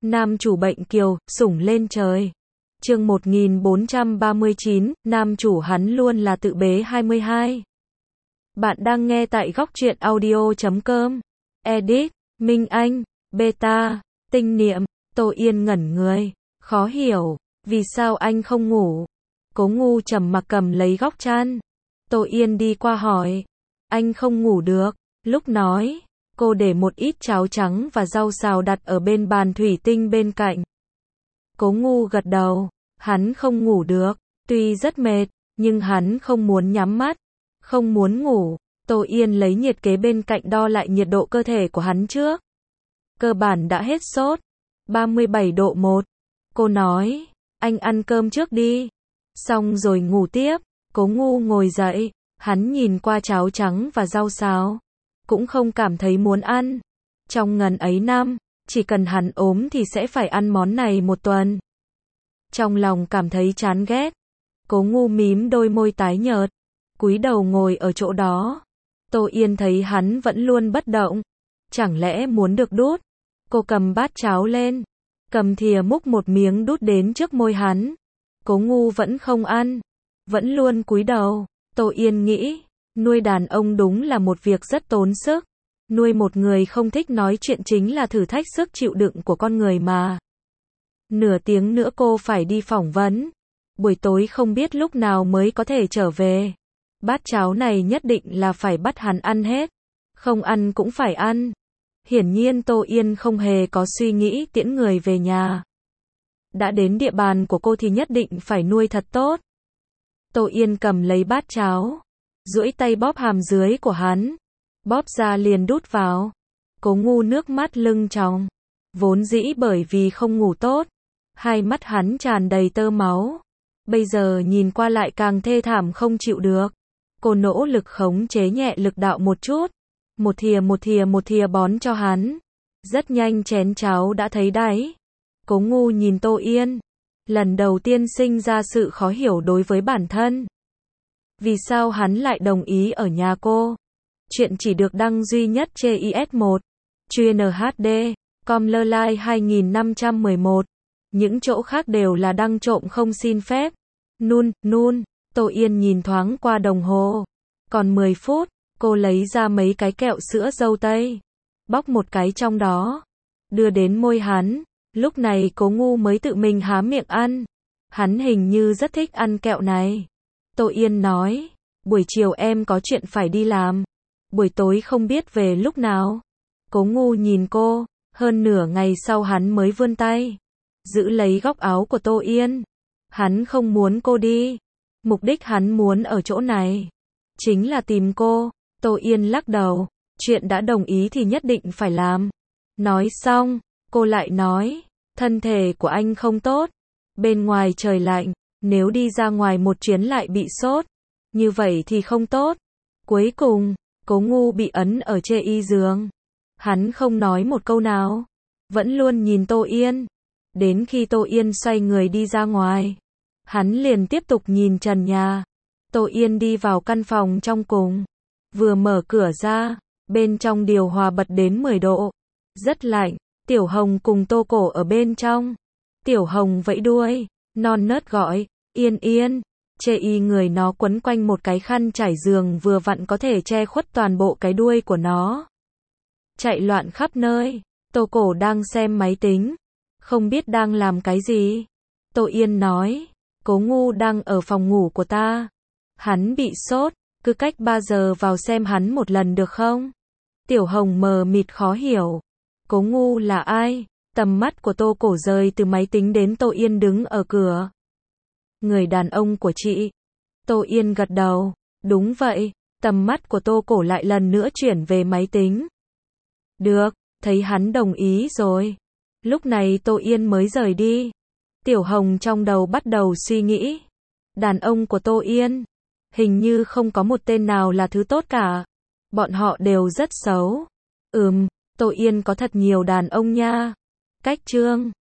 Nam chủ bệnh kiều, sủng lên trời. Chương 1439, nam chủ hắn luôn là tự bế 22. Bạn đang nghe tại góc truyện audio.com. Edit, Minh Anh, Beta, Tinh Niệm. Tô Yên ngẩn người, khó hiểu, vì sao anh không ngủ? Cố Ngu trầm mặc cầm lấy góc chăn. Tô Yên đi qua hỏi, anh không ngủ được. Lúc nói, cô để một ít cháo trắng và rau xào đặt ở bên bàn thủy tinh bên cạnh. Cố Ngu gật đầu, hắn không ngủ được, tuy rất mệt, nhưng hắn không muốn nhắm mắt, không muốn ngủ. Tô Yên lấy nhiệt kế bên cạnh đo lại nhiệt độ cơ thể của hắn trước. Cơ bản đã hết sốt, 37 độ 1. Cô nói, anh ăn cơm trước đi, xong rồi ngủ tiếp. Cố Ngu ngồi dậy, hắn nhìn qua cháo trắng và rau xào, cũng không cảm thấy muốn ăn. Trong ngần ấy năm, chỉ cần hắn ốm thì sẽ phải ăn món này một tuần. Trong lòng cảm thấy chán ghét, Cố Ngu mím đôi môi tái nhợt, cúi đầu ngồi ở chỗ đó. Tô Yên thấy hắn vẫn luôn bất động, chẳng lẽ muốn được đút? Cô cầm bát cháo lên, cầm thìa múc một miếng đút đến trước môi hắn. Cố Ngu vẫn không ăn, vẫn luôn cúi đầu. Tô Yên nghĩ, nuôi đàn ông đúng là một việc rất tốn sức. Nuôi một người không thích nói chuyện chính là thử thách sức chịu đựng của con người mà. Nửa tiếng nữa cô phải đi phỏng vấn, buổi tối không biết lúc nào mới có thể trở về. Bát cháo này nhất định là phải bắt hắn ăn hết, không ăn cũng phải ăn. Hiển nhiên Tô Yên không hề có suy nghĩ tiễn người về nhà. Đã đến địa bàn của cô thì nhất định phải nuôi thật tốt. Tô Yên cầm lấy bát cháo, duỗi tay bóp hàm dưới của hắn, bóp ra liền đút vào. Cố Ngu nước mắt lưng tròng, vốn dĩ bởi vì không ngủ tốt, hai mắt hắn tràn đầy tơ máu, bây giờ nhìn qua lại càng thê thảm không chịu được. Cô nỗ lực khống chế nhẹ lực đạo một chút, một thìa bón cho hắn. Rất nhanh chén cháo đã thấy đáy. Cố Ngu nhìn Tô Yên, lần đầu tiên sinh ra sự khó hiểu đối với bản thân. Vì sao hắn lại đồng ý ở nhà cô? Chuyện chỉ được đăng duy nhất trên IS1, chuyên HD, com.ly 2511. Những chỗ khác đều là đăng trộm không xin phép. Nun. Tô Yên nhìn thoáng qua đồng hồ, còn 10 phút. Cô lấy ra mấy cái kẹo sữa dâu tây, bóc một cái trong đó, đưa đến môi hắn. Lúc này Cố Ngu mới tự mình há miệng ăn. Hắn hình như rất thích ăn kẹo này. Tô Yên nói, buổi chiều em có chuyện phải đi làm, buổi tối không biết về lúc nào. Cố Ngu nhìn cô, hơn nửa ngày sau hắn mới vươn tay, giữ lấy góc áo của Tô Yên. Hắn không muốn cô đi, mục đích hắn muốn ở chỗ này chính là tìm cô. Tô Yên lắc đầu, chuyện đã đồng ý thì nhất định phải làm. Nói xong, cô lại nói, thân thể của anh không tốt, bên ngoài trời lạnh, nếu đi ra ngoài một chuyến lại bị sốt, như vậy thì không tốt. Cuối cùng, Cố Ngu bị ấn ở trên y giường. Hắn không nói một câu nào, vẫn luôn nhìn Tô Yên. Đến khi Tô Yên xoay người đi ra ngoài, hắn liền tiếp tục nhìn trần nhà. Tô Yên đi vào căn phòng trong cùng, vừa mở cửa ra, bên trong điều hòa bật đến 10 độ, rất lạnh. Tiểu Hồng cùng Tô Cổ ở bên trong. Tiểu Hồng vẫy đuôi, non nớt gọi, Yên. Chê y người nó quấn quanh một cái khăn trải giường vừa vặn có thể che khuất toàn bộ cái đuôi của nó. Chạy loạn khắp nơi. Tô Cổ đang xem máy tính, không biết đang làm cái gì. Tô Yên nói, Cố Ngu đang ở phòng ngủ của ta, hắn bị sốt, cứ cách 3 giờ vào xem hắn một lần được không? Tiểu Hồng mờ mịt khó hiểu. Cố Ngu là ai? Tầm mắt của Tô Cổ rời từ máy tính đến Tô Yên đứng ở cửa. Người đàn ông của chị. Tô Yên gật đầu, đúng vậy. Tầm mắt của Tô Cổ lại lần nữa chuyển về máy tính. Được, thấy hắn đồng ý rồi. Lúc này Tô Yên mới rời đi. Tiểu Hồng trong đầu bắt đầu suy nghĩ. Đàn ông của Tô Yên, hình như không có một tên nào là thứ tốt cả. Bọn họ đều rất xấu. Tô Yên có thật nhiều đàn ông nha. Cách chương